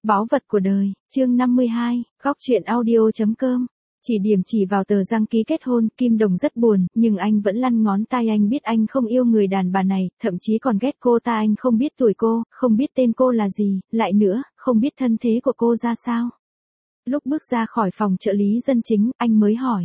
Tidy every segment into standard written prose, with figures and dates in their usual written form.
Báu vật của đời, chương 52, góc truyện audio.com. Chỉ điểm chỉ vào tờ đăng ký kết hôn, Kim Đồng rất buồn, nhưng anh vẫn lăn ngón tay. Anh biết anh không yêu người đàn bà này, thậm chí còn ghét cô ta. Anh không biết tuổi cô, không biết tên cô là gì, lại nữa, không biết thân thế của cô ra sao. Lúc bước ra khỏi phòng trợ lý dân chính, anh mới hỏi.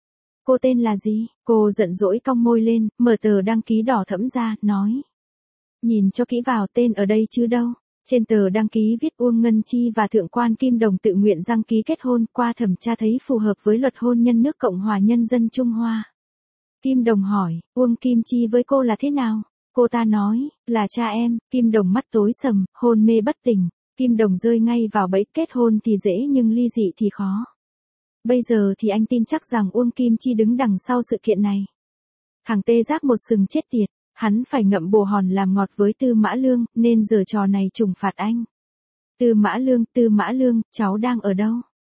Cô tên là gì? Cô giận dỗi cong môi lên, mở tờ đăng ký đỏ thẫm ra, nói. Nhìn cho kỹ vào, tên ở đây chứ đâu. Trên tờ đăng ký viết Uông Ngân Chi và Thượng quan Kim Đồng tự nguyện đăng ký kết hôn, qua thẩm tra thấy phù hợp với luật hôn nhân nước Cộng hòa Nhân dân Trung Hoa. Kim Đồng hỏi, Uông Kim Chi với cô là thế nào? Cô ta nói, là cha em. Kim Đồng mắt tối sầm, hôn mê bất tỉnh. Kim Đồng rơi ngay vào bẫy, kết hôn thì dễ nhưng ly dị thì khó. Bây giờ thì anh tin chắc rằng Uông Kim Chi đứng đằng sau sự kiện này. Thằng tê giác một sừng chết tiệt. Hắn phải ngậm bồ hòn làm ngọt với Tư Mã Lương, nên giờ trò này trừng phạt anh. Tư Mã Lương, cháu đang ở đâu?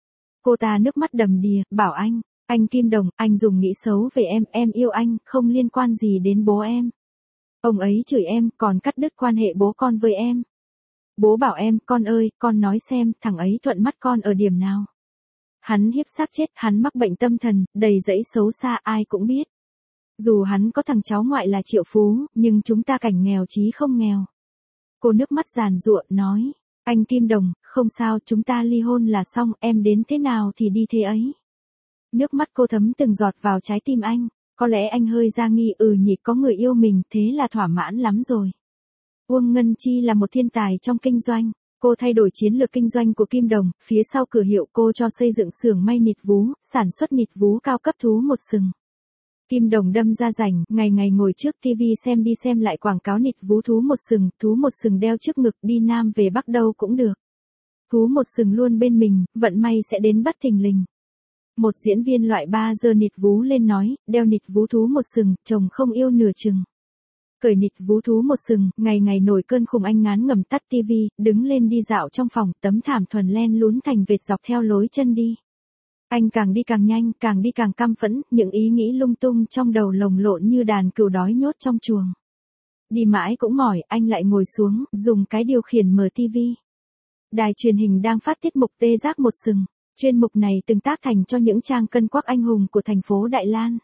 Cô ta nước mắt đầm đìa, bảo anh Kim Đồng, anh dùng nghĩ xấu về em yêu anh, không liên quan gì đến bố em. Ông ấy chửi em, còn cắt đứt quan hệ bố con với em. Bố bảo em, con ơi, con nói xem, thằng ấy thuận mắt con ở điểm nào? Hắn hiếp xác chết, hắn mắc bệnh tâm thần, đầy rẫy xấu xa, ai cũng biết. Dù hắn có thằng cháu ngoại là triệu phú, nhưng chúng ta cảnh nghèo chí không nghèo. Cô nước mắt giàn giụa, nói, anh Kim Đồng, không sao, chúng ta ly hôn là xong, em đến thế nào thì đi thế ấy. Nước mắt cô thấm từng giọt vào trái tim anh, có lẽ anh hơi ra nghi, nhỉ, có người yêu mình, thế là thỏa mãn lắm rồi. Uông Ngân Chi là một thiên tài trong kinh doanh, cô thay đổi chiến lược kinh doanh của Kim Đồng, phía sau cửa hiệu cô cho xây dựng xưởng may nịt vú, sản xuất nịt vú cao cấp thú một sừng. Kim Đồng đâm ra rảnh, ngày ngày ngồi trước TV xem đi xem lại quảng cáo nịt vú thú một sừng đeo trước ngực, đi Nam về Bắc đâu cũng được. Thú một sừng luôn bên mình, vận may sẽ đến bất thình lình. Một diễn viên loại 3 giờ nịt vú lên nói, đeo nịt vú thú một sừng, chồng không yêu nửa chừng. Cởi nịt vú thú một sừng, ngày ngày nổi cơn khùng anh ngán ngẩm tắt TV, đứng lên đi dạo trong phòng, tấm thảm thuần len lún thành vệt dọc theo lối chân đi. Anh càng đi càng nhanh, càng đi càng căm phẫn, những ý nghĩ lung tung trong đầu lồng lộn như đàn cừu đói nhốt trong chuồng. Đi mãi cũng mỏi, anh lại ngồi xuống, dùng cái điều khiển mở TV. Đài truyền hình đang phát tiết mục tê giác một sừng. Chuyên mục này từng tác thành cho những trang cân quắc anh hùng của thành phố Đại Lan.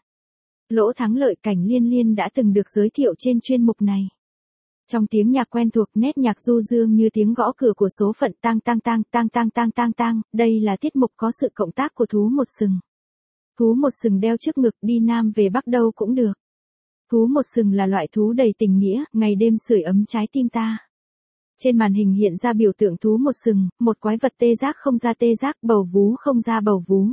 Lỗ Thắng Lợi, Cảnh Liên Liên đã từng được giới thiệu trên chuyên mục này. Trong tiếng nhạc quen thuộc, nét nhạc du dương như tiếng gõ cửa của số phận, tang tang tang tang tang tang tang tang, đây là tiết mục có sự cộng tác của thú một sừng. Thú một sừng đeo trước ngực, đi Nam về Bắc đâu cũng được. Thú một sừng là loại thú đầy tình nghĩa, ngày đêm sưởi ấm trái tim ta. Trên màn hình hiện ra biểu tượng thú một sừng, một quái vật tê giác không ra tê giác, bầu vú không ra bầu vú.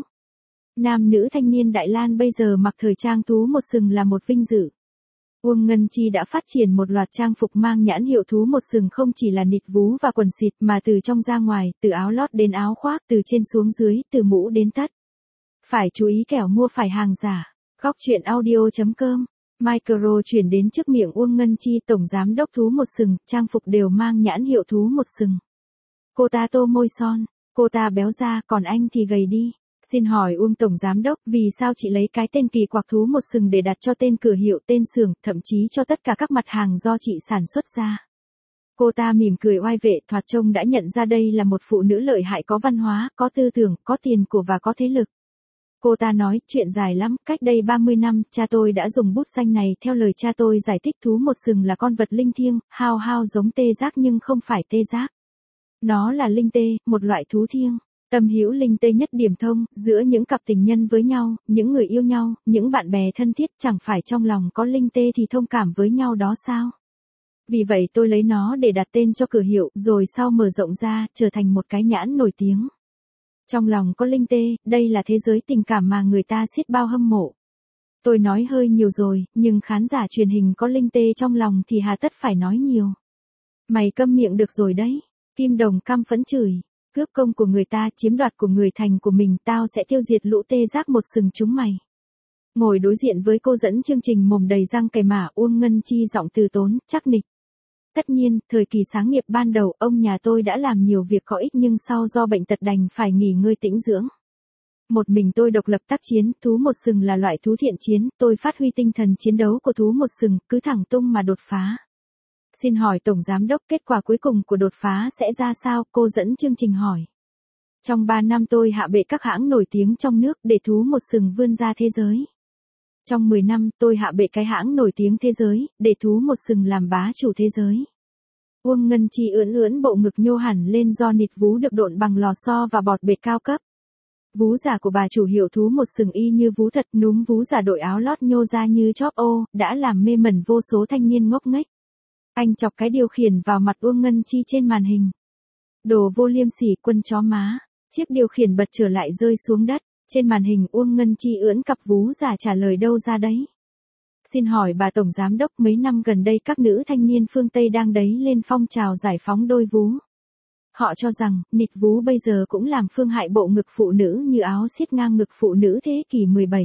Nam nữ thanh niên Đại Lan bây giờ mặc thời trang thú một sừng là một vinh dự. Uông Ngân Chi đã phát triển một loạt trang phục mang nhãn hiệu thú một sừng, không chỉ là nịt vú và quần xịt mà từ trong ra ngoài, từ áo lót đến áo khoác, từ trên xuống dưới, từ mũ đến tất. Phải chú ý kẻo mua phải hàng giả. Góc truyện audio.com. Micro chuyển đến trước miệng Uông Ngân Chi, tổng giám đốc thú một sừng, trang phục đều mang nhãn hiệu thú một sừng. Cô ta tô môi son, cô ta béo ra, còn anh thì gầy đi. Xin hỏi Uông tổng giám đốc, vì sao chị lấy cái tên kỳ quặc thú một sừng để đặt cho tên cửa hiệu, tên xưởng, thậm chí cho tất cả các mặt hàng do chị sản xuất ra? Cô ta mỉm cười oai vệ, thoạt trông đã nhận ra đây là một phụ nữ lợi hại, có văn hóa, có tư tưởng, có tiền của và có thế lực. Cô ta nói, chuyện dài lắm, cách đây 30 năm, cha tôi đã dùng bút xanh này, theo lời cha tôi giải thích thú một sừng là con vật linh thiêng, hao hao giống tê giác nhưng không phải tê giác. Nó là linh tê, một loại thú thiêng. Tâm hữu linh tê nhất điểm thông, giữa những cặp tình nhân với nhau, những người yêu nhau, những bạn bè thân thiết, chẳng phải trong lòng có linh tê thì thông cảm với nhau đó sao? Vì vậy tôi lấy nó để đặt tên cho cửa hiệu, rồi sau mở rộng ra, trở thành một cái nhãn nổi tiếng. Trong lòng có linh tê, đây là thế giới tình cảm mà người ta xiết bao hâm mộ. Tôi nói hơi nhiều rồi, nhưng khán giả truyền hình có linh tê trong lòng thì hà tất phải nói nhiều. Mày câm miệng được rồi đấy. Kim Đồng căm phẫn chửi. Cướp công của người ta, chiếm đoạt của người thành của mình, tao sẽ tiêu diệt lũ tê giác một sừng chúng mày. Ngồi đối diện với cô dẫn chương trình mồm đầy răng cày mả, Uông Ngân Chi giọng từ tốn, chắc nịch. Tất nhiên, thời kỳ sáng nghiệp ban đầu, ông nhà tôi đã làm nhiều việc có ích nhưng sau do bệnh tật đành phải nghỉ ngơi tĩnh dưỡng. Một mình tôi độc lập tác chiến, thú một sừng là loại thú thiện chiến, tôi phát huy tinh thần chiến đấu của thú một sừng, cứ thẳng tung mà đột phá. Xin hỏi Tổng Giám đốc kết quả cuối cùng của đột phá sẽ ra sao, cô dẫn chương trình hỏi. Trong 3 năm tôi hạ bệ các hãng nổi tiếng trong nước để thú một sừng vươn ra thế giới. Trong 10 năm tôi hạ bệ cái hãng nổi tiếng thế giới, để thú một sừng làm bá chủ thế giới. Uông Ngân Chi ưỡn ưỡn bộ ngực nhô hẳn lên do nịt vú được độn bằng lò xo và bọt bệt cao cấp. Vú giả của bà chủ hiệu thú một sừng y như vú thật, núm vú giả đội áo lót nhô ra như chóp ô, đã làm mê mẩn vô số thanh niên ngốc nghếch. Anh chọc cái điều khiển vào mặt Uông Ngân Chi trên màn hình. Đồ vô liêm sỉ, quân chó má. Chiếc điều khiển bật trở lại rơi xuống đất. Trên màn hình Uông Ngân Chi ưỡn cặp vú giả trả lời đâu ra đấy. Xin hỏi bà Tổng Giám đốc, mấy năm gần đây các nữ thanh niên phương Tây đang đấy lên phong trào giải phóng đôi vú. Họ cho rằng, nịt vú bây giờ cũng làm phương hại bộ ngực phụ nữ như áo siết ngang ngực phụ nữ thế kỷ 17.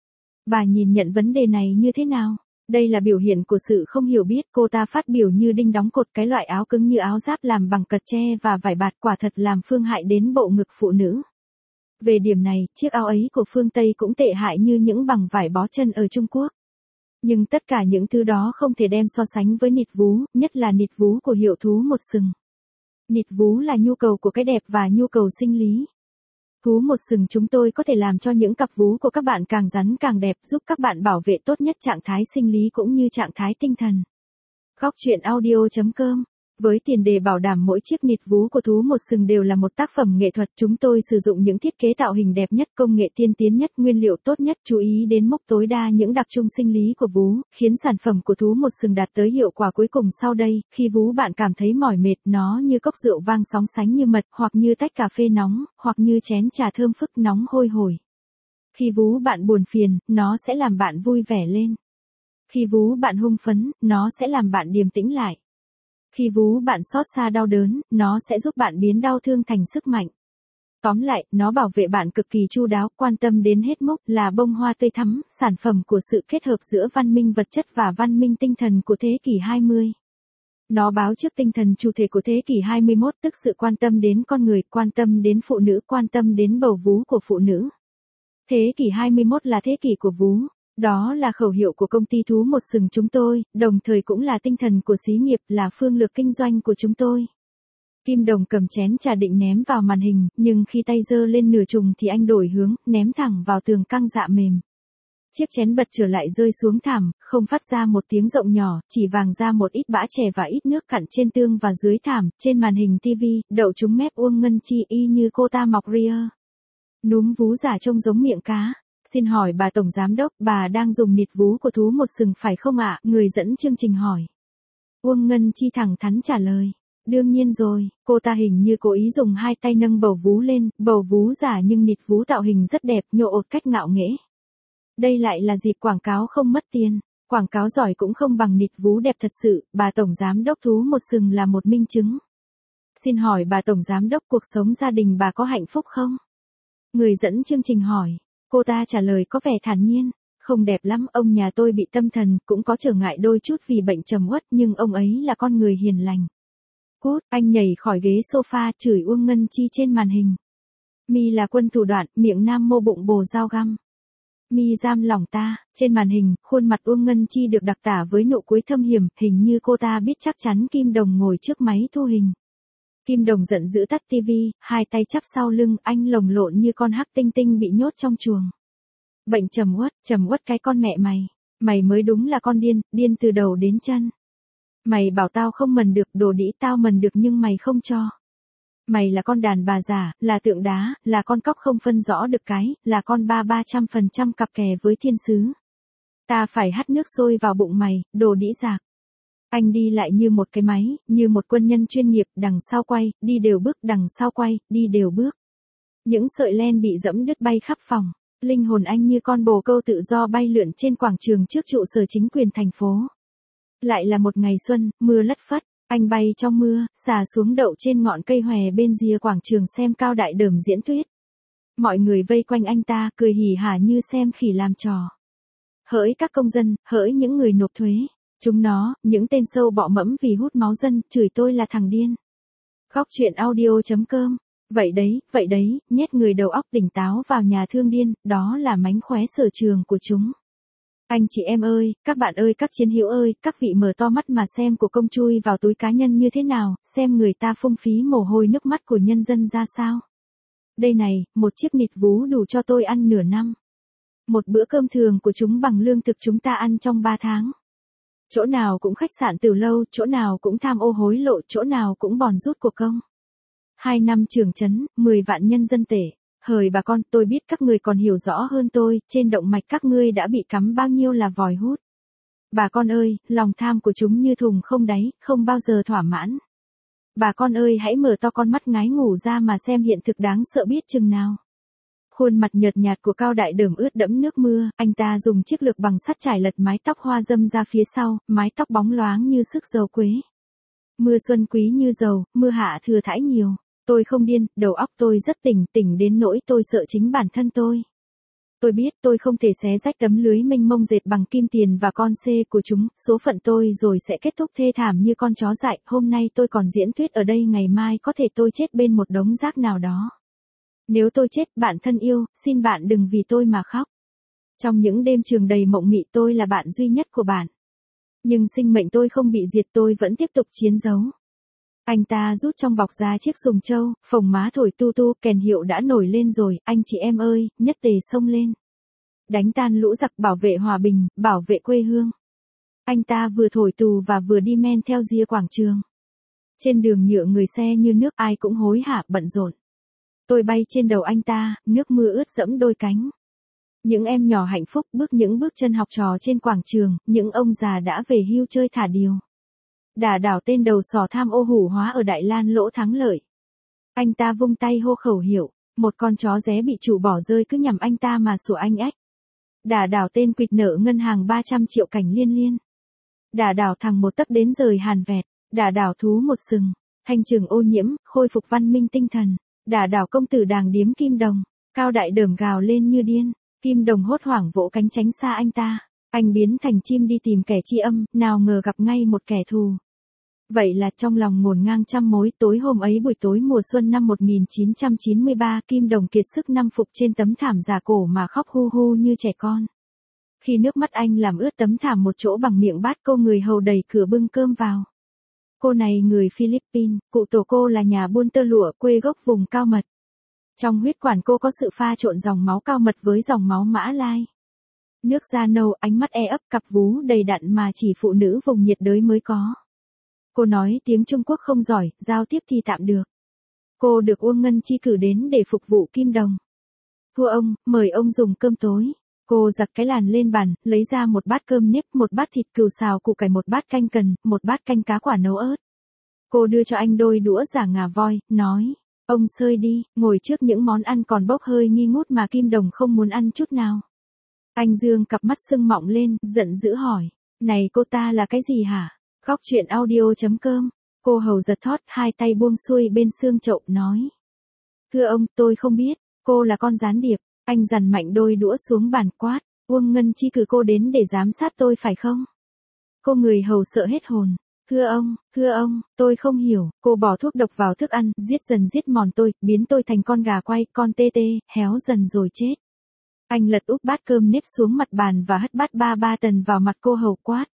Bà nhìn nhận vấn đề này như thế nào? Đây là biểu hiện của sự không hiểu biết, cô ta phát biểu như đinh đóng cột, cái loại áo cứng như áo giáp làm bằng cật tre và vải bạt quả thật làm phương hại đến bộ ngực phụ nữ. Về điểm này, chiếc áo ấy của phương Tây cũng tệ hại như những bằng vải bó chân ở Trung Quốc. Nhưng tất cả những thứ đó không thể đem so sánh với nịt vú, nhất là nịt vú của hiệu thú một sừng. Nịt vú là nhu cầu của cái đẹp và nhu cầu sinh lý. Thú một sừng chúng tôi có thể làm cho những cặp vú của các bạn càng rắn càng đẹp, giúp các bạn bảo vệ tốt nhất trạng thái sinh lý cũng như trạng thái tinh thần. Góc truyện audio.com. Với tiền đề bảo đảm mỗi chiếc nịt vú của thú một sừng đều là một tác phẩm nghệ thuật, chúng tôi sử dụng những thiết kế tạo hình đẹp nhất, công nghệ tiên tiến nhất, nguyên liệu tốt nhất, chú ý đến mốc tối đa những đặc trưng sinh lý của vú, khiến sản phẩm của thú một sừng đạt tới hiệu quả cuối cùng sau đây. Khi vú bạn cảm thấy mỏi mệt, nó như cốc rượu vang sóng sánh như mật, hoặc như tách cà phê nóng, hoặc như chén trà thơm phức nóng hôi hổi. Khi vú bạn buồn phiền, nó sẽ làm bạn vui vẻ lên. Khi vú bạn hưng phấn, nó sẽ làm bạn điềm tĩnh lại. Khi vú bạn xót xa đau đớn, nó sẽ giúp bạn biến đau thương thành sức mạnh. Tóm lại, nó bảo vệ bạn cực kỳ chu đáo, quan tâm đến hết mức, là bông hoa tươi thắm, sản phẩm của sự kết hợp giữa văn minh vật chất và văn minh tinh thần của thế kỷ 20. Nó báo trước tinh thần chủ thể của thế kỷ 21, tức sự quan tâm đến con người, quan tâm đến phụ nữ, quan tâm đến bầu vú của phụ nữ. Thế kỷ 21 là thế kỷ của vú. Đó là khẩu hiệu của công ty thú một sừng chúng tôi, đồng thời cũng là tinh thần của xí nghiệp, là phương lược kinh doanh của chúng tôi. Kim Đồng cầm chén trà định ném vào màn hình, nhưng khi tay giơ lên nửa trùng thì anh đổi hướng, ném thẳng vào tường căng dạ mềm. Chiếc chén bật trở lại rơi xuống thảm, không phát ra một tiếng rộng nhỏ, chỉ vàng ra một ít bã chè và ít nước cặn trên tương và dưới thảm. Trên màn hình TV, đậu trúng mép Uông Ngân Chi y như cô ta mọc ria. Núm vú giả trông giống miệng cá. Xin hỏi bà Tổng Giám đốc, bà đang dùng nịt vú của thú một sừng phải không ạ? Người dẫn chương trình hỏi. Uông Ngân Chi thẳng thắn trả lời. Đương nhiên rồi, cô ta hình như cố ý dùng hai tay nâng bầu vú lên, bầu vú giả nhưng nịt vú tạo hình rất đẹp, nhô ột cách ngạo nghễ. Đây lại là dịp quảng cáo không mất tiền. Quảng cáo giỏi cũng không bằng nịt vú đẹp thật sự, bà Tổng Giám đốc thú một sừng là một minh chứng. Xin hỏi bà Tổng Giám đốc, cuộc sống gia đình bà có hạnh phúc không? Người dẫn chương trình hỏi. Cô ta trả lời có vẻ thản nhiên. Không đẹp lắm, ông nhà tôi bị tâm thần, cũng có trở ngại đôi chút vì bệnh trầm uất, nhưng ông ấy là con người hiền lành. Cút, anh nhảy khỏi ghế sofa, chửi Uông Ngân Chi trên màn hình. Mi là quân thủ đoạn, miệng nam mô bụng bồ dao găm. Mi giam lòng ta. Trên màn hình, khuôn mặt Uông Ngân Chi được đặc tả với nụ cuối thâm hiểm, hình như cô ta biết chắc chắn Kim Đồng ngồi trước máy thu hình. Kim Đồng giận dữ tắt tivi, hai tay chắp sau lưng, anh lồng lộn như con hắc tinh tinh bị nhốt trong chuồng. Bệnh trầm uất cái con mẹ mày. Mày mới đúng là con điên, điên từ đầu đến chân. Mày bảo tao không mần được, đồ đĩ, tao mần được nhưng mày không cho. Mày là con đàn bà giả, là tượng đá, là con cóc không phân rõ được cái, là con 300% cặp kè với thiên sứ. Ta phải hắt nước sôi vào bụng mày, đồ đĩ dạc. Anh đi lại như một cái máy, như một quân nhân chuyên nghiệp, đằng sau quay, đi đều bước, đằng sau quay, đi đều bước. Những sợi len bị dẫm đứt bay khắp phòng. Linh hồn anh như con bồ câu tự do bay lượn trên quảng trường trước trụ sở chính quyền thành phố. Lại là một ngày xuân, mưa lất phất, anh bay trong mưa, xà xuống đậu trên ngọn cây hòe bên rìa quảng trường xem Cao Đại Đờm diễn tuyết. Mọi người vây quanh anh ta, cười hỉ hả như xem khỉ làm trò. Hỡi các công dân, hỡi những người nộp thuế. Chúng nó, những tên sâu bọ mẫm vì hút máu dân, chửi tôi là thằng điên. Góc truyện audio.com. Vậy đấy, nhét người đầu óc tỉnh táo vào nhà thương điên, đó là mánh khóe sở trường của chúng. Anh chị em ơi, các bạn ơi, các chiến hữu ơi, các vị mở to mắt mà xem của công chui vào túi cá nhân như thế nào, xem người ta phung phí mồ hôi nước mắt của nhân dân ra sao. Đây này, một chiếc nịt vú đủ cho tôi ăn nửa năm. Một bữa cơm thường của chúng bằng lương thực chúng ta ăn trong 3 tháng. Chỗ nào cũng khách sạn từ lâu, chỗ nào cũng tham ô hối lộ, chỗ nào cũng bòn rút của công. 2 năm trưởng trấn, 10 vạn nhân dân tệ. Hời bà con, tôi biết các người còn hiểu rõ hơn tôi, trên động mạch các ngươi đã bị cắm bao nhiêu là vòi hút. Bà con ơi, lòng tham của chúng như thùng không đáy, không bao giờ thỏa mãn. Bà con ơi, hãy mở to con mắt ngái ngủ ra mà xem hiện thực đáng sợ biết chừng nào. Khuôn mặt nhợt nhạt của Cao Đại Đởm ướt đẫm nước mưa, anh ta dùng chiếc lược bằng sắt trải lật mái tóc hoa dâm ra phía sau, mái tóc bóng loáng như sức dầu quế. Mưa xuân quý như dầu, mưa hạ thừa thãi nhiều. Tôi không điên, đầu óc tôi rất tỉnh đến nỗi tôi sợ chính bản thân tôi. Tôi biết tôi không thể xé rách tấm lưới mênh mông dệt bằng kim tiền và con xê của chúng, số phận tôi rồi sẽ kết thúc thê thảm như con chó dại, hôm nay tôi còn diễn thuyết ở đây, ngày mai có thể tôi chết bên một đống rác nào đó. Nếu tôi chết, bạn thân yêu, xin bạn đừng vì tôi mà khóc. Trong những đêm trường đầy mộng mị tôi là bạn duy nhất của bạn. Nhưng sinh mệnh tôi không bị diệt, tôi vẫn tiếp tục chiến đấu. Anh ta rút trong bọc ra chiếc sùng trâu, phồng má thổi tu tu, kèn hiệu đã nổi lên rồi, anh chị em ơi, nhất tề xông lên. Đánh tan lũ giặc, bảo vệ hòa bình, bảo vệ quê hương. Anh ta vừa thổi tù và vừa đi men theo ria quảng trường. Trên đường nhựa người xe như nước, ai cũng hối hả bận rộn. Tôi bay trên đầu anh ta, nước mưa ướt dẫm đôi cánh. Những em nhỏ hạnh phúc bước những bước chân học trò trên quảng trường, những ông già đã về hưu chơi thả diều. Đả đảo tên đầu sỏ tham ô hủ hóa ở Đại Lan lỗ thắng lợi. Anh ta vung tay hô khẩu hiệu, một con chó ré bị chủ bỏ rơi cứ nhằm anh ta mà sủa anh ếch. Đả đảo tên quỵt nợ ngân hàng 300 triệu Cảnh Liên Liên. Đả đảo thằng một tấc đến rời Hàn Vẹt. Đả đảo thú một sừng. Thanh trừng ô nhiễm, khôi phục văn minh tinh thần. Đả đảo công tử đàng điếm Kim Đồng. Cao Đại Đởm gào lên như điên. Kim Đồng hốt hoảng vỗ cánh tránh xa anh ta. Anh biến thành chim đi tìm kẻ tri âm, nào ngờ gặp ngay một kẻ thù. Vậy là trong lòng ngổn ngang trăm mối, tối hôm ấy buổi tối mùa xuân năm 1993, Kim Đồng kiệt sức năm phục trên tấm thảm giả cổ mà khóc hu hu như trẻ con. Khi nước mắt anh làm ướt tấm thảm một chỗ bằng miệng bát, cô người hầu đẩy cửa bưng cơm vào. Cô này người Philippines, cụ tổ cô là nhà buôn tơ lụa, quê gốc vùng Cao Mật. Trong huyết quản cô có sự pha trộn dòng máu Cao Mật với dòng máu Mã Lai. Nước da nâu, ánh mắt e ấp, cặp vú đầy đặn mà chỉ phụ nữ vùng nhiệt đới mới có. Cô nói tiếng Trung Quốc không giỏi, giao tiếp thì tạm được. Cô được Uông Ngân Chi cử đến để phục vụ Kim Đồng. Thưa ông, mời ông dùng cơm tối. Cô giặt cái làn lên bàn, lấy ra một bát cơm nếp, một bát thịt cừu xào củ cải, một bát canh cần, một bát canh cá quả nấu ớt. Cô đưa cho anh đôi đũa giả ngà voi, nói, ông xơi đi, ngồi trước những món ăn còn bốc hơi nghi ngút mà Kim Đồng không muốn ăn chút nào. Anh dương cặp mắt sưng mọng lên, giận dữ hỏi, này cô ta là cái gì hả? Góc chuyện audio.com. Cô hầu giật thót, hai tay buông xuôi bên xương chậu, nói. Thưa ông, tôi không biết, cô là con gián điệp. Anh dằn mạnh đôi đũa xuống bàn, quát, Uông Ngân Chi cử cô đến để giám sát tôi phải không? Cô người hầu sợ hết hồn. Thưa ông, tôi không hiểu. Cô bỏ thuốc độc vào thức ăn, giết dần giết mòn tôi, biến tôi thành con gà quay, con tê tê, héo dần rồi chết. Anh lật úp bát cơm nếp xuống mặt bàn và hất bát ba tần vào mặt cô hầu, quát.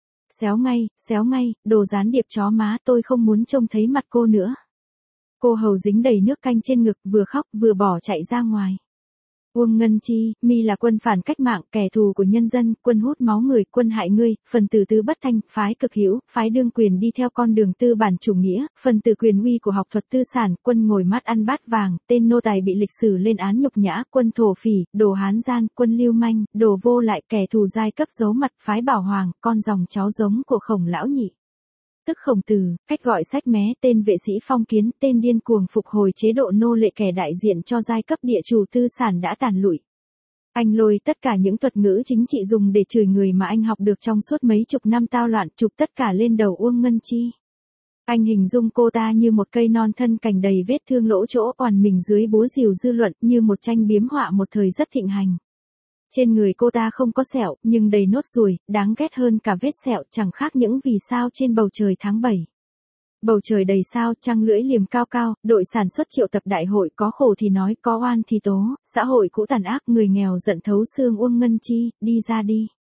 Xéo ngay, đồ gián điệp chó má, tôi không muốn trông thấy mặt cô nữa. Cô hầu dính đầy nước canh trên ngực, vừa khóc vừa bỏ chạy ra ngoài. Uông Ngân Chi, mi là quân phản cách mạng, kẻ thù của nhân dân, quân hút máu người, quân hại ngươi, phần tử tứ bất thanh, phái cực hữu, phái đương quyền đi theo con đường tư bản chủ nghĩa, phần tử quyền uy của học thuật tư sản, quân ngồi mát ăn bát vàng, tên nô tài bị lịch sử lên án nhục nhã, quân thổ phỉ, đồ hán gian, quân lưu manh, đồ vô lại, kẻ thù giai cấp giấu mặt, phái Bảo Hoàng, con dòng cháu giống của Khổng lão nhị. Tức Khổng Tử, cách gọi sách mé, tên vệ sĩ phong kiến, tên điên cuồng phục hồi chế độ nô lệ, kẻ đại diện cho giai cấp địa chủ tư sản đã tàn lụi. Anh lôi tất cả những thuật ngữ chính trị dùng để chửi người mà anh học được trong suốt mấy chục năm tao loạn, chụp tất cả lên đầu Uông Ngân Chi. Anh hình dung cô ta như một cây non thân cành đầy vết thương lỗ chỗ, oằn mình dưới búa rìu dư luận, như một tranh biếm họa một thời rất thịnh hành. Trên người cô ta không có sẹo, nhưng đầy nốt ruồi, đáng ghét hơn cả vết sẹo, chẳng khác những vì sao trên bầu trời tháng 7. Bầu trời đầy sao, trăng lưỡi liềm cao cao, đội sản xuất triệu tập đại hội, có khổ thì nói, có oan thì tố, xã hội cũ tàn ác, người nghèo giận thấu xương Uông Ngân Chi, đi ra đi.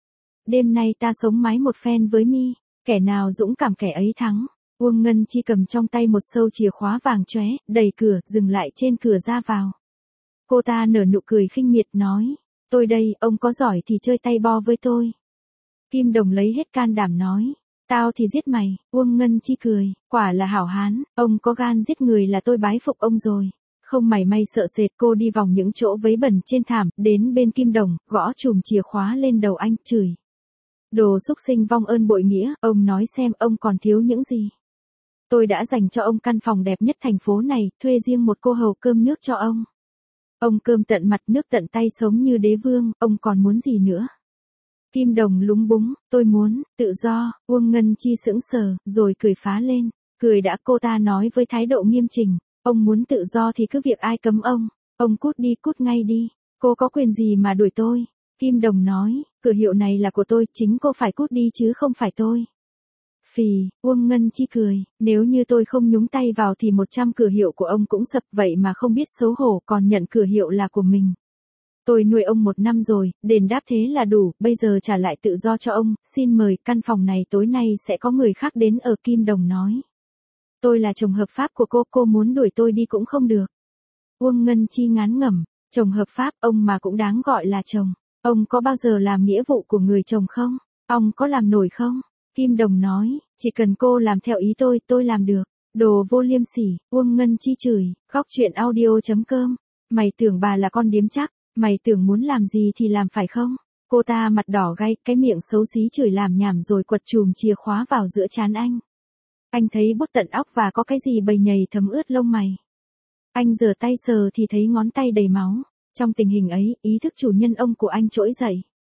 đêm nay ta sống mái một phen với mi, kẻ nào dũng cảm kẻ ấy thắng. Uông Ngân Chi cầm trong tay một sâu chìa khóa vàng chóe, đẩy cửa, dừng lại trên cửa ra vào. Cô ta nở nụ cười khinh miệt nói, tôi đây, ông có giỏi thì chơi tay bo với tôi. Kim Đồng lấy hết can đảm nói, tao thì giết mày. Uông Ngân Chi cười, quả là hảo hán, ông có gan giết người là tôi bái phục ông rồi. Không mảy may sợ sệt, cô đi vòng những chỗ vấy bẩn trên thảm, đến bên Kim Đồng, gõ chùm chìa khóa lên đầu anh, chửi. Đồ xúc sinh vong ơn bội nghĩa, ông nói xem ông còn thiếu những gì. Tôi đã dành cho ông căn phòng đẹp nhất thành phố này, thuê riêng một cô hầu cơm nước cho ông. Ông cơm tận mặt nước tận tay sống như đế vương, ông còn muốn gì nữa? Kim Đồng lúng búng, tôi muốn, tự do. Uông Ngân Chi sững sờ, rồi cười phá lên. Cười đã, cô ta nói với thái độ nghiêm chỉnh, ông muốn tự do thì cứ việc ai cấm ông cút đi, cút ngay đi. Cô có quyền gì mà đuổi tôi? Kim Đồng nói, cửa hiệu này là của tôi, chính cô phải cút đi chứ không phải tôi. Phì, Uông Ngân Chi cười, nếu như tôi không nhúng tay vào thì 100 cửa hiệu của ông cũng sập, vậy mà không biết xấu hổ còn nhận cửa hiệu là của mình. Tôi nuôi ông 1 năm rồi, đền đáp thế là đủ, bây giờ trả lại tự do cho ông, xin mời, căn phòng này tối nay sẽ có người khác đến ở. Kim Đồng nói. Tôi là chồng hợp pháp của cô muốn đuổi tôi đi cũng không được. Uông Ngân Chi ngán ngẩm, chồng hợp pháp, ông mà cũng đáng gọi là chồng. Ông có bao giờ làm nghĩa vụ của người chồng không? Ông có làm nổi không? Kim Đồng nói, chỉ cần cô làm theo ý tôi làm được. Đồ vô liêm sỉ. Uông Ngân Chi chửi, góc chuyện audio.com. Mày tưởng bà là con điếm chắc, mày tưởng muốn làm gì thì làm phải không? Cô ta mặt đỏ gay, cái miệng xấu xí chửi làm nhảm rồi quật chùm chìa khóa vào giữa trán anh. Anh thấy bút tận óc và có cái gì bầy nhầy thấm ướt lông mày. Anh giở tay sờ thì thấy ngón tay đầy máu. Trong tình hình ấy, ý thức chủ nhân ông của anh trỗi dậy.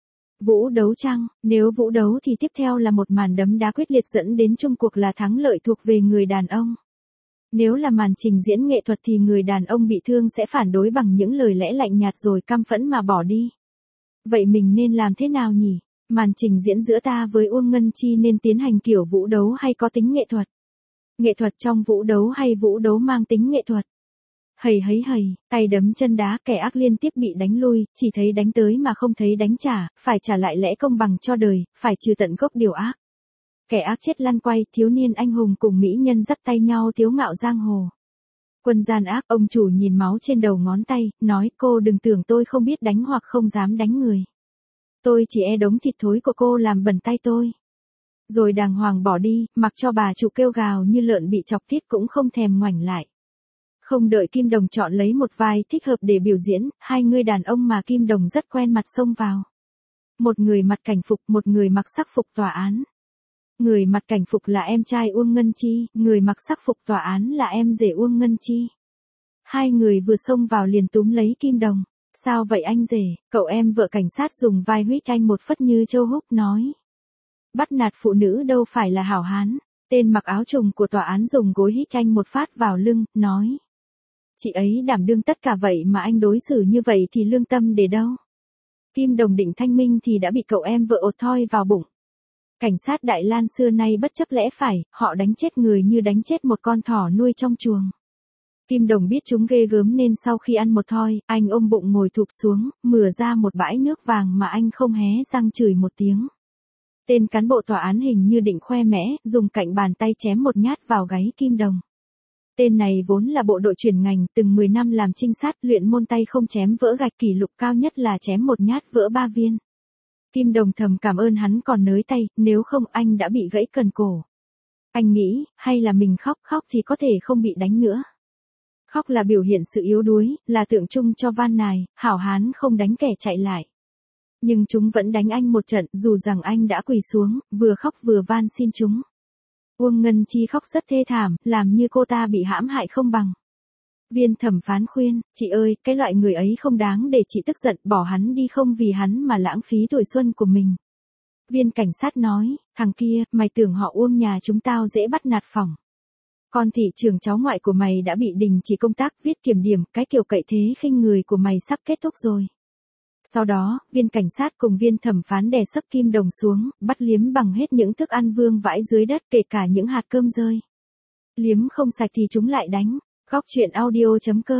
Vũ đấu chăng? Nếu vũ đấu thì tiếp theo là một màn đấm đá quyết liệt dẫn đến chung cuộc là thắng lợi thuộc về người đàn ông. Nếu là màn trình diễn nghệ thuật thì người đàn ông bị thương sẽ phản đối bằng những lời lẽ lạnh nhạt rồi căm phẫn mà bỏ đi. Vậy mình nên làm thế nào nhỉ? Màn trình diễn giữa ta với Uông Ngân Chi nên tiến hành kiểu vũ đấu hay có tính nghệ thuật? Nghệ thuật trong vũ đấu hay vũ đấu mang tính nghệ thuật? Hầy hấy hầy, tay đấm chân đá, kẻ ác liên tiếp bị đánh lui, chỉ thấy đánh tới mà không thấy đánh trả, phải trả lại lẽ công bằng cho đời, phải trừ tận gốc điều ác. Kẻ ác chết lăn quay, thiếu niên anh hùng cùng mỹ nhân dắt tay nhau tiếu ngạo giang hồ. Quân gian ác, ông chủ nhìn máu trên đầu ngón tay, nói cô đừng tưởng tôi không biết đánh hoặc không dám đánh người. Tôi chỉ e đống thịt thối của cô làm bẩn tay tôi. Rồi đàng hoàng bỏ đi, mặc cho bà chủ kêu gào như lợn bị chọc tiết cũng không thèm ngoảnh lại. Không đợi Kim Đồng chọn lấy một vai thích hợp để biểu diễn, hai người đàn ông mà Kim Đồng rất quen mặt xông vào. Một người mặc cảnh phục, một người mặc sắc phục tòa án. Người mặc cảnh phục là em trai Uông Ngân Chi, người mặc sắc phục tòa án là em rể Uông Ngân Chi. Hai người vừa xông vào liền túm lấy Kim Đồng. Sao vậy anh rể? Cậu em vợ cảnh sát dùng vai huýt anh một phất như châu húc nói. Bắt nạt phụ nữ đâu phải là hảo hán. Tên mặc áo trùng của tòa án dùng gối hít anh một phát vào lưng, nói. Chị ấy đảm đương tất cả vậy mà anh đối xử như vậy thì lương tâm để đâu? Kim Đồng định thanh minh thì đã bị cậu em vợ ột thoi vào bụng. Cảnh sát Đại Lan xưa nay bất chấp lẽ phải, họ đánh chết người như đánh chết một con thỏ nuôi trong chuồng. Kim Đồng biết chúng ghê gớm nên sau khi ăn một thoi, anh ôm bụng ngồi thụp xuống, mửa ra một bãi nước vàng mà anh không hé răng chửi một tiếng. Tên cán bộ tòa án hình như định khoe mẽ, dùng cạnh bàn tay chém một nhát vào gáy Kim Đồng. Tên này vốn là bộ đội chuyển ngành, từng 10 năm làm trinh sát, luyện môn tay không chém vỡ gạch, kỷ lục cao nhất là chém một nhát vỡ 3 viên. Kim Đồng thầm cảm ơn hắn còn nới tay, nếu không anh đã bị gãy cần cổ. Anh nghĩ, hay là mình khóc thì có thể không bị đánh nữa. Khóc là biểu hiện sự yếu đuối, là tượng trưng cho van nài, hảo hán không đánh kẻ chạy lại. Nhưng chúng vẫn đánh anh một trận, dù rằng anh đã quỳ xuống, vừa khóc vừa van xin chúng. Uông Ngân Chi khóc rất thê thảm, làm như cô ta bị hãm hại không bằng. Viên thẩm phán khuyên, chị ơi, cái loại người ấy không đáng để chị tức giận, bỏ hắn đi không vì hắn mà lãng phí tuổi xuân của mình. Viên cảnh sát nói, thằng kia, mày tưởng họ Uông nhà chúng tao dễ bắt nạt phỏng. Con thị trưởng cháu ngoại của mày đã bị đình chỉ công tác, viết kiểm điểm, cái kiểu cậy thế khinh người của mày sắp kết thúc rồi. Sau đó, viên cảnh sát cùng viên thẩm phán đè sấp Kim Đồng xuống, bắt liếm bằng hết những thức ăn vương vãi dưới đất, kể cả những hạt cơm rơi. Liếm không sạch thì chúng lại đánh. Góc chuyện audio.com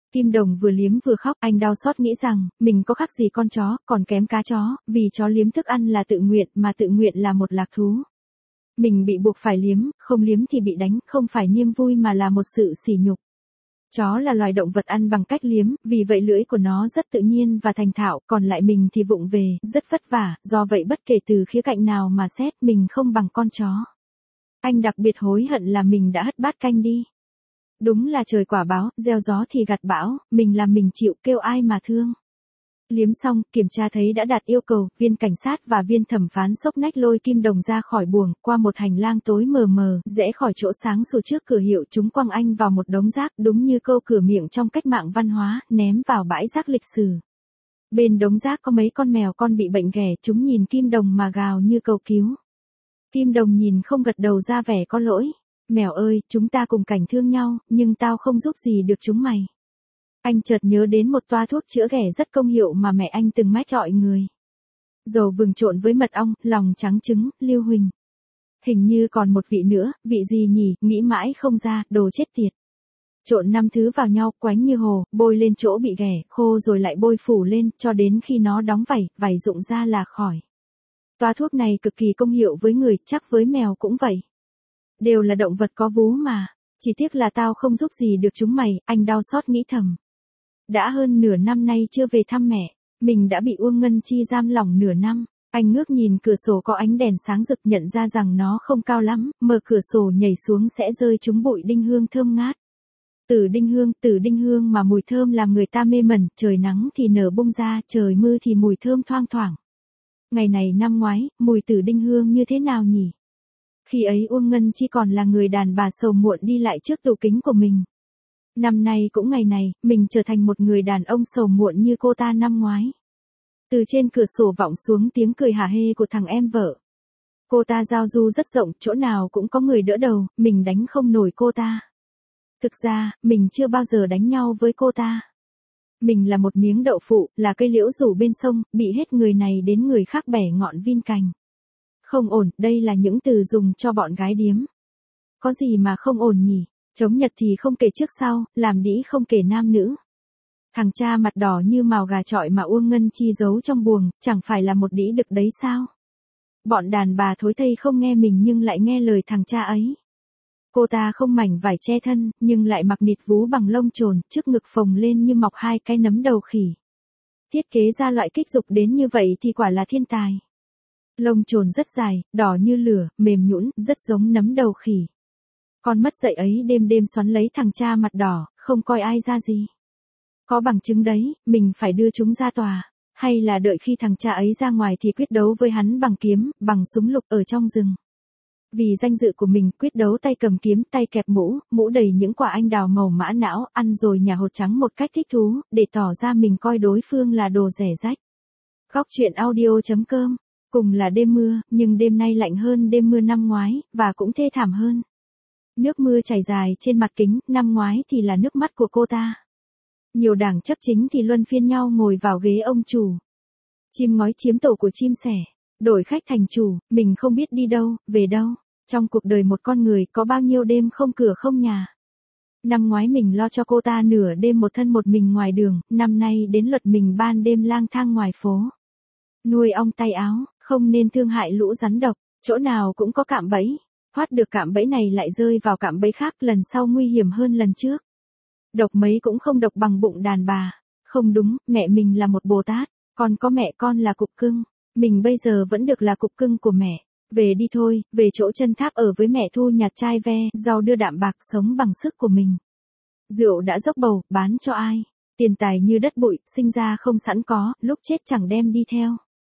Kim Đồng vừa liếm vừa khóc, anh đau xót nghĩ rằng, mình có khác gì con chó, còn kém cá chó, vì chó liếm thức ăn là tự nguyện, mà tự nguyện là một lạc thú. Mình bị buộc phải liếm, không liếm thì bị đánh, không phải niềm vui mà là một sự sỉ nhục. Chó là loài động vật ăn bằng cách liếm, vì vậy lưỡi của nó rất tự nhiên và thành thạo, còn lại mình thì vụng về, rất vất vả, do vậy bất kể từ khía cạnh nào mà xét, mình không bằng con chó. Anh đặc biệt hối hận là mình đã hất bát canh đi. Đúng là trời quả báo, gieo gió thì gặt bão, mình làm mình chịu, kêu ai mà thương. Liếm xong, kiểm tra thấy đã đạt yêu cầu, viên cảnh sát và viên thẩm phán xốc nách lôi Kim Đồng ra khỏi buồng, qua một hành lang tối mờ mờ, rẽ khỏi chỗ sáng sủa trước cửa hiệu chúng quăng anh vào một đống rác, đúng như câu cửa miệng trong cách mạng văn hóa, ném vào bãi rác lịch sử. Bên đống rác có mấy con mèo con bị bệnh ghẻ, chúng nhìn Kim Đồng mà gào như cầu cứu. Kim Đồng nhìn không gật đầu ra vẻ có lỗi. Mèo ơi, chúng ta cùng cảnh thương nhau, nhưng tao không giúp gì được chúng mày. Anh chợt nhớ đến một toa thuốc chữa ghẻ rất công hiệu mà mẹ anh từng mách gọi người. Dầu vừng trộn với mật ong, lòng trắng trứng, lưu huỳnh. Hình như còn một vị nữa, vị gì nhỉ, nghĩ mãi không ra, đồ chết tiệt. Trộn 5 thứ vào nhau, quánh như hồ, bôi lên chỗ bị ghẻ, khô rồi lại bôi phủ lên, cho đến khi nó đóng vảy, vảy rụng ra là khỏi. Toa thuốc này cực kỳ công hiệu với người, chắc với mèo cũng vậy. Đều là động vật có vú mà, chỉ tiếc là tao không giúp gì được chúng mày, anh đau xót nghĩ thầm. Đã hơn nửa năm nay chưa về thăm mẹ, mình đã bị Uông Ngân Chi giam lỏng nửa năm. Anh ngước nhìn cửa sổ có ánh đèn sáng rực nhận ra rằng nó không cao lắm, mở cửa sổ nhảy xuống sẽ rơi trúng bụi đinh hương thơm ngát. Tử đinh hương mà mùi thơm làm người ta mê mẩn, trời nắng thì nở bung ra, trời mưa thì mùi thơm thoang thoảng. Ngày này năm ngoái, mùi tử đinh hương như thế nào nhỉ? Khi ấy Uông Ngân Chi còn là người đàn bà sầu muộn đi lại trước tủ kính của mình. Năm nay cũng ngày này, mình trở thành một người đàn ông sầu muộn như cô ta năm ngoái. Từ trên cửa sổ vọng xuống tiếng cười hả hê của thằng em vợ. Cô ta giao du rất rộng, chỗ nào cũng có người đỡ đầu, mình đánh không nổi cô ta. Thực ra, mình chưa bao giờ đánh nhau với cô ta. Mình là một miếng đậu phụ, là cây liễu rủ bên sông, bị hết người này đến người khác bẻ ngọn vin cành. Không ổn, đây là những từ dùng cho bọn gái điếm. Có gì mà không ổn nhỉ? Chống Nhật thì không kể trước sau, làm đĩ không kể nam nữ. Thằng cha mặt đỏ như mào gà chọi mà Uông Ngân Chi giấu trong buồng, chẳng phải là một đĩ đực đấy sao? Bọn đàn bà thối thây không nghe mình nhưng lại nghe lời thằng cha ấy. Cô ta không mảnh vải che thân, nhưng lại mặc nịt vú bằng lông trồn, trước ngực phồng lên như mọc hai cái nấm đầu khỉ. Thiết kế ra loại kích dục đến như vậy thì quả là thiên tài. Lông trồn rất dài, đỏ như lửa, mềm nhũn, rất giống nấm đầu khỉ. Con mất dạy ấy đêm đêm xoắn lấy thằng cha mặt đỏ, không coi ai ra gì. Có bằng chứng đấy, mình phải đưa chúng ra tòa. Hay là đợi khi thằng cha ấy ra ngoài thì quyết đấu với hắn bằng kiếm, bằng súng lục ở trong rừng. Vì danh dự của mình quyết đấu tay cầm kiếm, tay kẹp mũ, mũ đầy những quả anh đào màu mã não, ăn rồi nhả hột trắng một cách thích thú, để tỏ ra mình coi đối phương là đồ rẻ rách. Góc truyện audio.com. Cùng là đêm mưa, nhưng đêm nay lạnh hơn đêm mưa năm ngoái, và cũng thê thảm hơn. Nước mưa chảy dài trên mặt kính, năm ngoái thì là nước mắt của cô ta. Nhiều đảng chấp chính thì luân phiên nhau ngồi vào ghế ông chủ. Chim ngói chiếm tổ của chim sẻ, đổi khách thành chủ, mình không biết đi đâu, về đâu. Trong cuộc đời một con người có bao nhiêu đêm không cửa không nhà. Năm ngoái mình lo cho cô ta nửa đêm một thân một mình ngoài đường, năm nay đến lượt mình ban đêm lang thang ngoài phố. Nuôi ong tay áo, không nên thương hại lũ rắn độc, chỗ nào cũng có cạm bẫy. Thoát được cạm bẫy này lại rơi vào cạm bẫy khác, lần sau nguy hiểm hơn lần trước. Độc mấy cũng không độc bằng bụng đàn bà. Không đúng, mẹ mình là một Bồ Tát, còn có mẹ con là cục cưng. Mình bây giờ vẫn được là cục cưng của mẹ. Về đi thôi, về chỗ chân tháp ở với mẹ thu nhặt chai ve, rau đưa đạm bạc, sống bằng sức của mình. Rượu đã dốc bầu, bán cho ai? Tiền tài như đất bụi, sinh ra không sẵn có, lúc chết chẳng đem đi theo.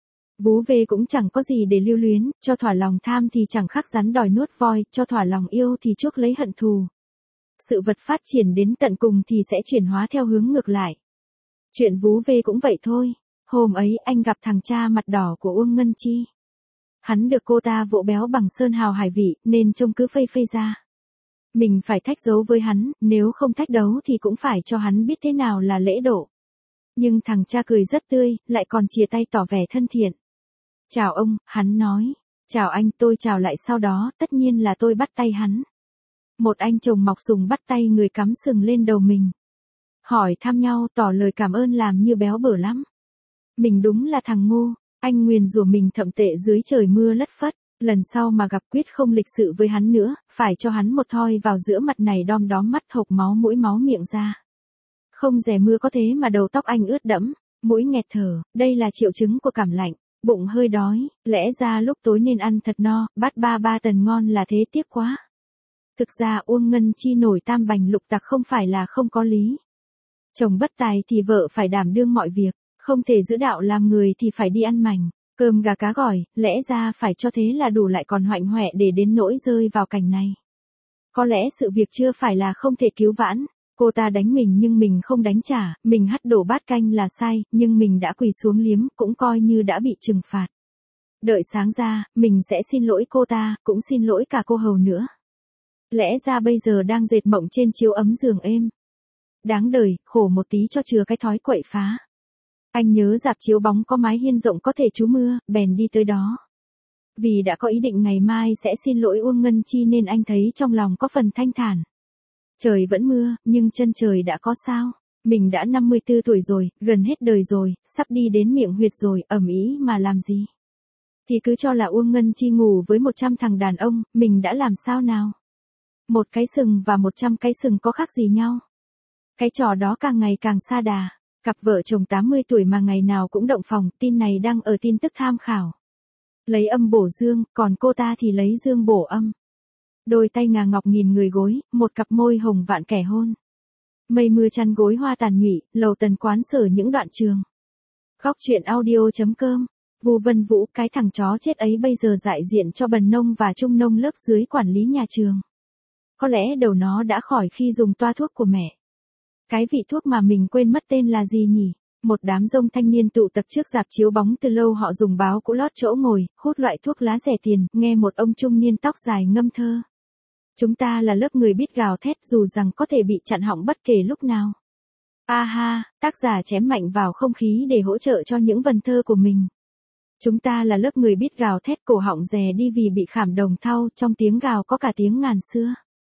Vú về cũng chẳng có gì để lưu luyến, cho thỏa lòng tham thì chẳng khác rắn đòi nuốt voi, cho thỏa lòng yêu thì chuốc lấy hận thù. Sự vật phát triển đến tận cùng thì sẽ chuyển hóa theo hướng ngược lại. Chuyện vú về cũng vậy thôi. Hôm ấy anh gặp thằng cha mặt đỏ của Uông Ngân Chi. Hắn được cô ta vỗ béo bằng sơn hào hải vị, nên trông cứ phây phây ra. Mình phải thách đấu với hắn, nếu không thách đấu thì cũng phải cho hắn biết thế nào là lễ độ. Nhưng thằng cha cười rất tươi, lại còn chìa tay tỏ vẻ thân thiện. Chào ông, hắn nói. Chào anh, tôi chào lại sau đó, tất nhiên là tôi bắt tay hắn. Một anh chồng mọc sừng bắt tay người cắm sừng lên đầu mình. hỏi thăm nhau tỏ lời cảm ơn làm như béo bở lắm. Mình đúng là thằng ngu, anh nguyền rủa mình thậm tệ dưới trời mưa lất phất, lần sau mà gặp quyết không lịch sự với hắn nữa, phải cho hắn một thoi vào giữa mặt này đom đóm mắt hộc máu mũi máu miệng ra. Không dè mưa có thế mà đầu tóc anh ướt đẫm, mũi nghẹt thở, đây là triệu chứng của cảm lạnh, bụng hơi đói, lẽ ra lúc tối nên ăn thật no, bát ba tần ngon là thế tiếc quá. Thực ra Uông Ngân Chi nổi tam bành lục tặc không phải là không có lý. Chồng bất tài thì vợ phải đảm đương mọi việc, không thể giữ đạo làm người thì phải đi ăn mành, cơm gà cá gỏi, lẽ ra phải cho thế là đủ lại còn hoạnh hoẹ để đến nỗi rơi vào cảnh này. Có lẽ sự việc chưa phải là không thể cứu vãn, cô ta đánh mình nhưng mình không đánh trả, mình hắt đổ bát canh là sai, nhưng mình đã quỳ xuống liếm, cũng coi như đã bị trừng phạt. Đợi sáng ra, mình sẽ xin lỗi cô ta, cũng xin lỗi cả cô hầu nữa. Lẽ ra bây giờ đang dệt mộng trên chiếu ấm giường êm. Đáng đời, khổ một tí cho chừa cái thói quậy phá. Anh nhớ rạp chiếu bóng có mái hiên rộng có thể trú mưa, bèn đi tới đó. Vì đã có ý định ngày mai sẽ xin lỗi Uông Ngân Chi nên anh thấy trong lòng có phần thanh thản. Trời vẫn mưa, nhưng chân trời đã có sao. Mình đã 54 tuổi rồi, gần hết đời rồi, sắp đi đến miệng huyệt rồi, ầm ĩ mà làm gì. Thì cứ cho là Uông Ngân Chi ngủ với 100 thằng đàn ông, mình đã làm sao nào. Một cái sừng và 100 cái sừng có khác gì nhau. Cái trò đó càng ngày càng xa đà. Cặp vợ chồng 80 tuổi mà ngày nào cũng động phòng, tin này đăng ở tin tức tham khảo. Lấy âm bổ dương, còn cô ta thì lấy dương bổ âm. Đôi tay ngà ngọc nghìn người gối, một cặp môi hồng vạn kẻ hôn. Mây mưa chăn gối hoa tàn nhụy, lầu tần quán sở những đoạn trường. Góc truyện audio.com. Vu Vân Vũ, cái thằng chó chết ấy bây giờ đại diện cho bần nông và trung nông lớp dưới quản lý nhà trường. Có lẽ đầu nó đã khỏi khi dùng toa thuốc của mẹ. Cái vị thuốc mà mình quên mất tên là gì nhỉ? Một đám rông thanh niên tụ tập trước rạp chiếu bóng từ lâu, họ dùng báo cũ lót chỗ ngồi, hút loại thuốc lá rẻ tiền, nghe một ông trung niên tóc dài ngâm thơ. Chúng ta là lớp người biết gào thét dù rằng có thể bị chặn họng bất kể lúc nào. A ha, tác giả chém mạnh vào không khí để hỗ trợ cho những vần thơ của mình. Chúng ta là lớp người biết gào thét, cổ họng rè đi vì bị khảm đồng thau, trong tiếng gào có cả tiếng ngàn xưa.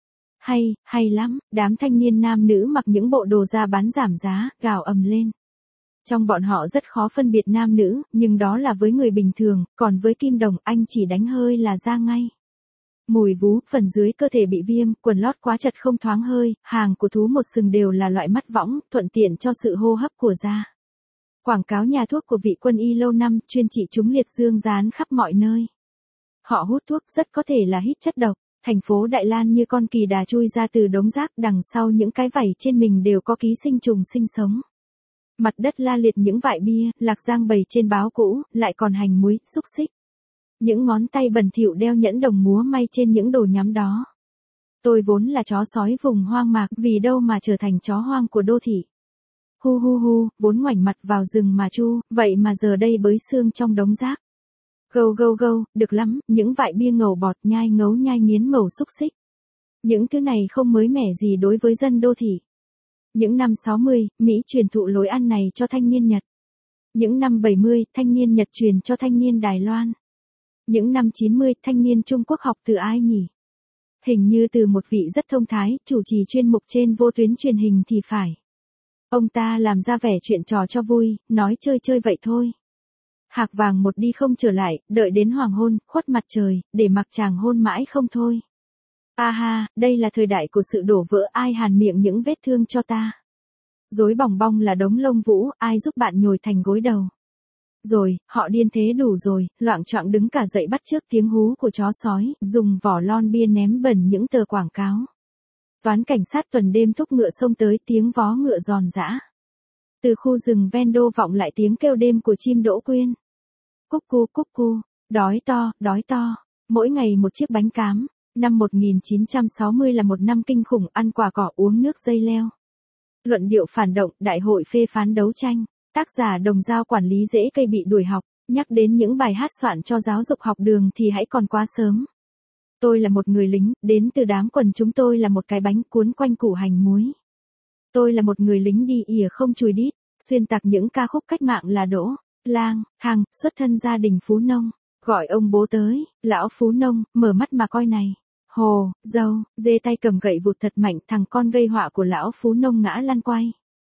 Hay lắm, đám thanh niên nam nữ mặc những bộ đồ da bán giảm giá, gào ầm lên. Trong bọn họ rất khó phân biệt nam nữ, nhưng đó là với người bình thường, còn với Kim Đồng anh chỉ đánh hơi là ra ngay. Mùi vú, phần dưới cơ thể bị viêm, quần lót quá chật không thoáng hơi, hàng của thú một sừng đều là loại mắt võng, thuận tiện cho sự hô hấp của da. Quảng cáo nhà thuốc của vị quân y lâu năm, chuyên trị chúng liệt dương dán khắp mọi nơi. Họ hút thuốc rất có thể là hít chất độc. Thành phố Đại Lan như con kỳ đà chui ra từ đống rác, đằng sau những cái vảy trên mình đều có ký sinh trùng sinh sống. Mặt đất la liệt những vại bia, lạc giang bày trên báo cũ, lại còn hành muối, xúc xích. Những ngón tay bẩn thỉu đeo nhẫn đồng múa may trên những đồ nhắm đó. Tôi vốn là chó sói vùng hoang mạc, vì đâu mà trở thành chó hoang của đô thị. Hu, vốn ngoảnh mặt vào rừng mà chu, vậy mà giờ đây bới xương trong đống rác. Gâu, được lắm, những vại bia ngầu bọt nhai ngấu nhai nghiến màu xúc xích. Những thứ này không mới mẻ gì đối với dân đô thị. Những năm 60, Mỹ truyền thụ lối ăn này cho thanh niên Nhật. Những năm 70, thanh niên Nhật truyền cho thanh niên Đài Loan. Những năm 90, thanh niên Trung Quốc học từ ai nhỉ? Hình như từ một vị rất thông thái, chủ trì chuyên mục trên vô tuyến truyền hình thì phải. Ông ta làm ra vẻ chuyện trò cho vui, nói chơi vậy thôi. Hạc vàng một đi không trở lại, đợi đến hoàng hôn, khuất mặt trời, để mặc chàng hôn mãi không thôi. A ha, đây là thời đại của sự đổ vỡ, ai hàn miệng những vết thương cho ta. Rối bòng bong là đống lông vũ, ai giúp bạn nhồi thành gối đầu. Rồi, họ điên thế đủ rồi, loạng choạng đứng cả dậy bắt chước tiếng hú của chó sói, dùng vỏ lon bia ném bẩn những tờ quảng cáo. Toán cảnh sát tuần đêm thúc ngựa xông tới, tiếng vó ngựa giòn giã. Từ khu rừng ven đô vọng lại tiếng kêu đêm của chim đỗ quyên. Cúc cu, đói to, mỗi ngày một chiếc bánh cám. Năm 1960 là một năm kinh khủng, ăn quả cỏ uống nước dây leo. Luận điệu phản động, đại hội phê phán đấu tranh. Tác giả Đồng Dao quản lý dễ cây bị đuổi học, nhắc đến những bài hát soạn cho giáo dục học đường thì hãy còn quá sớm. Tôi là một người lính, đến từ đám quần chúng tôi là một cái bánh cuốn quanh củ hành muối. Tôi là một người lính đi ỉa không chùi đít, xuyên tạc những ca khúc cách mạng là Đỗ, Lang, Hằng, xuất thân gia đình phú nông. Gọi ông bố tới, lão phú nông, mở mắt mà coi này. Hồ, dâu, dê tay cầm gậy vụt thật mạnh, thằng con gây họa của lão phú nông ngã lăn quay.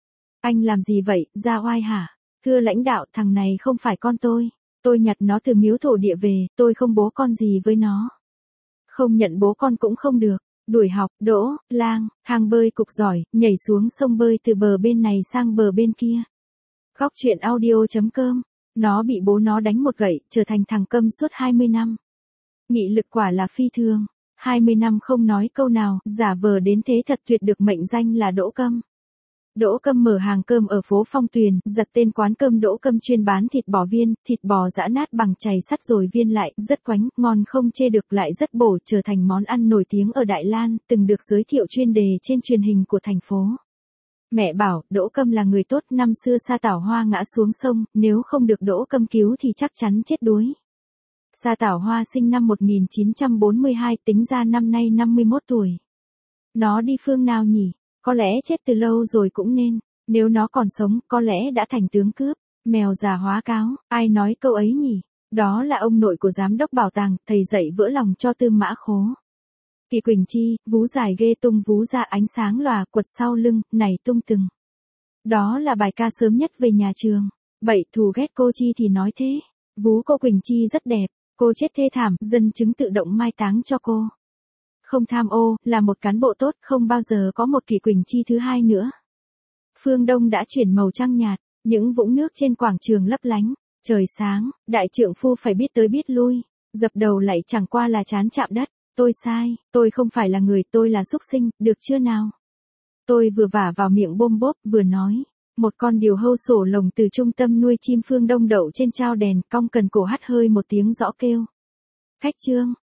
Anh làm gì vậy, ra oai hả? Thưa lãnh đạo, thằng này không phải con tôi. Tôi nhặt nó từ miếu thổ địa về, tôi không bố con gì với nó. Không nhận bố con cũng không được. Đuổi học, Đỗ, Lang, Thang bơi cục giỏi, nhảy xuống sông bơi từ bờ bên này sang bờ bên kia. Góc chuyện audio.com. Nó bị bố nó đánh một gậy, trở thành thằng câm suốt 20 năm. Nghị lực quả là phi thường. 20 năm không nói câu nào, giả vờ đến thế thật tuyệt, được mệnh danh là Đỗ Câm. Đỗ Câm mở hàng cơm ở phố Phong Tuyền, giật tên quán cơm Đỗ Câm, chuyên bán thịt bò viên, thịt bò giã nát bằng chày sắt rồi viên lại, rất quánh, ngon không chê được, lại rất bổ, trở thành món ăn nổi tiếng ở Đại Lan, từng được giới thiệu chuyên đề trên truyền hình của thành phố. Mẹ bảo, Đỗ Câm là người tốt, năm xưa Sa Tảo Hoa ngã xuống sông, nếu không được Đỗ Câm cứu thì chắc chắn chết đuối. Sa Tảo Hoa sinh năm 1942, tính ra năm nay 51 tuổi. Nó đi phương nào nhỉ? Có lẽ chết từ lâu rồi cũng nên. Nếu nó còn sống, có lẽ đã thành tướng cướp. Mèo già hóa cáo, ai nói câu ấy nhỉ? Đó là ông nội của giám đốc bảo tàng, thầy dạy vỡ lòng cho Tư Mã Khố. Kỳ Quỳnh Chi, vú dài ghê tung vú ra ánh sáng lòa, quật sau lưng, này tung từng. Đó là bài ca sớm nhất về nhà trường. Bậy thù ghét cô Chi thì nói thế. Vú cô Quỳnh Chi rất đẹp, cô chết thê thảm, dân chứng tự động mai táng cho cô. Không tham ô, là một cán bộ tốt, không bao giờ có một Kỳ Quỳnh Chi thứ hai nữa. Phương Đông đã chuyển màu trăng nhạt, những vũng nước trên quảng trường lấp lánh. Trời sáng, đại trượng phu phải biết tới biết lui. Dập đầu lạy chẳng qua là chán chạm đất. Tôi sai, tôi không phải là người, tôi là súc sinh, được chưa nào? Tôi vừa vả vào miệng bôm bốp, vừa nói. Một con diều hâu sổ lồng từ trung tâm nuôi chim Phương Đông đậu trên trao đèn, cong cần cổ hắt hơi một tiếng rõ kêu. Khách trương.